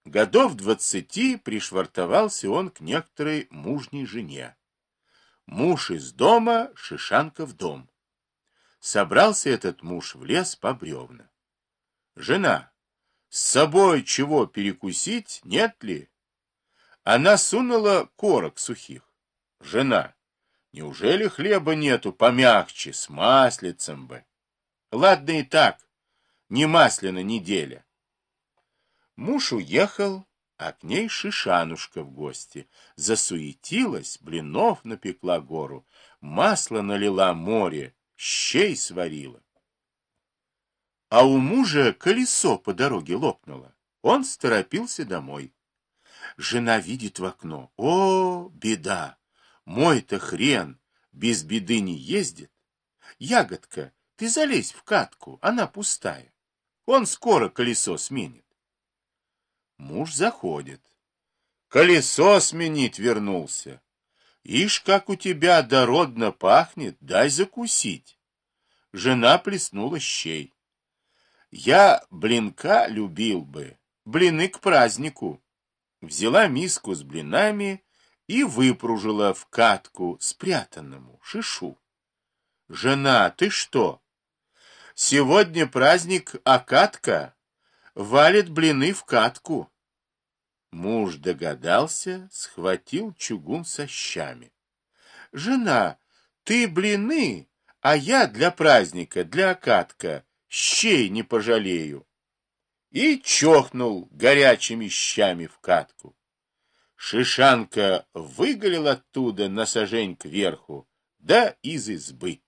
Годов 20 пришвартовался он к некоторой мужней жене. Муж из дома, Шишанка в дом. Собрался этот муж в лес по бревна. Жена, с собой чего перекусить, нет ли? Она сунула корок сухих. Жена, неужели хлеба нету помягче, с маслицем бы? Ладно и так, не масляна неделя. Муж уехал, а к ней Шишанушка в гости. Засуетилась, блинов напекла гору, масло налила море, щей сварила. А у мужа колесо по дороге лопнуло. Он сторопился домой. Жена видит в окно. О, беда! Мой-то хрен без беды не ездит. Ягодка, ты залезь в катку, она пустая. Он скоро колесо сменит. Муж заходит. Колесо сменить вернулся. Ишь, как у тебя дородно пахнет, дай закусить. Жена плеснула щей. Я блинка любил бы, блины к празднику. Взяла миску с блинами и выпружила в катку спрятанному Шишу. Жена, ты что? Сегодня праздник, а катка валит блины в катку. Муж догадался, схватил чугун со щами. Жена, ты блины, а я для праздника, для катка, щей не пожалею. И чохнул горячими щами в катку. Шишанка выголил оттуда на сажень кверху, да из избы.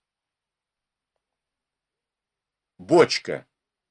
Бочка.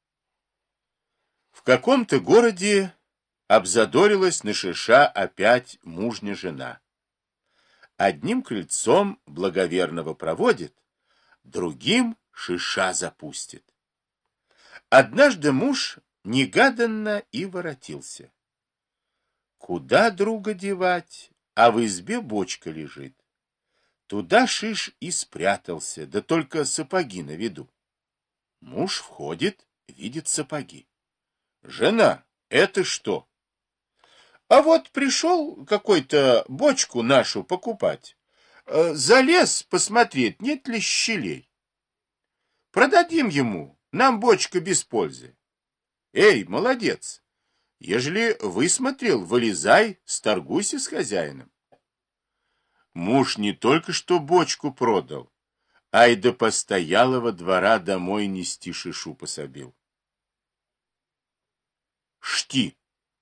В каком-то городе обзадорилась на Шиша опять мужня жена. Одним крыльцом благоверного проводит, другим Шиша запустит. Однажды муж негаданно и воротился. Куда друга девать, а в избе бочка лежит. Туда Шиш и спрятался, да только сапоги на виду. Муж входит, видит сапоги. Жена, это что? А вот пришел какой-то бочку нашу покупать. Залез посмотреть, нет ли щелей. Продадим ему, нам бочка без пользы. Эй, молодец! Ежели высмотрел, вылезай, сторгуйся с хозяином. Муж не только что бочку продал, а и до постоялого двора домой нести Шишу пособил. Шти.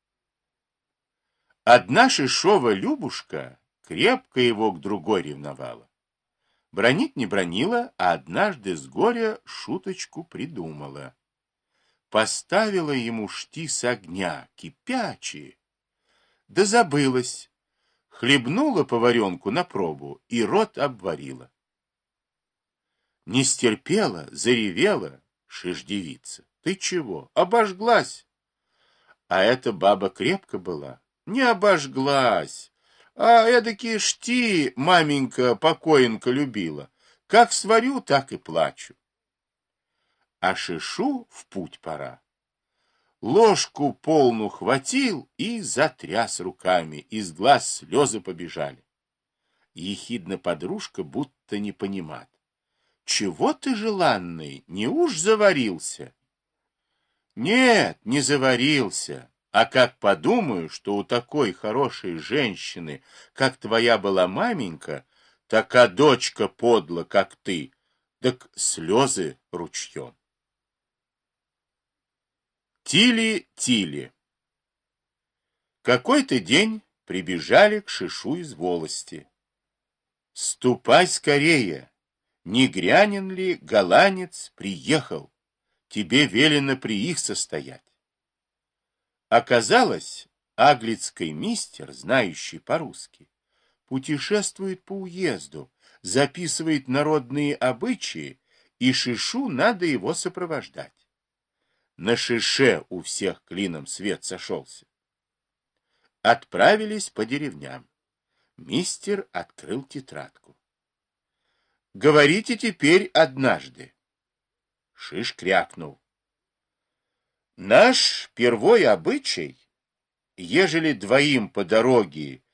Одна Шишова Любушка крепко его к другой ревновала. Бронить не бронила, а однажды с горя шуточку придумала. Поставила ему Шти с огня, кипячие. Да забылась. Хлебнула поваренку на пробу и рот обварила. Не стерпела, заревела Шиш-девица. Ты чего, обожглась? А эта баба крепко была. Не обожглась, а эдакие Шти маменька-покоенка любила. Как сварю, так и плачу. А Шишу в путь пора. Ложку полну хватил и затряс руками, из глаз слезы побежали. Ехидна подружка будто не понимает. Чего ты, желанный, неуж заварился? Нет, не заварился. А как подумаю, что у такой хорошей женщины, как твоя была маменька, така дочка подла, как ты, так слезы ручьем. Тили-тили. Какой-то день прибежали к Шишу из волости. Ступай скорее, не грянен ли голландец приехал, тебе велено при их состоять. Оказалось, аглицкий мистер, знающий по-русски, путешествует по уезду, записывает народные обычаи, и Шишу надо его сопровождать. На Шише у всех клином свет сошелся. Отправились по деревням. Мистер открыл тетрадку. Говорите теперь однажды. Шиш крякнул. Наш первой обычай ежели двоим по дороге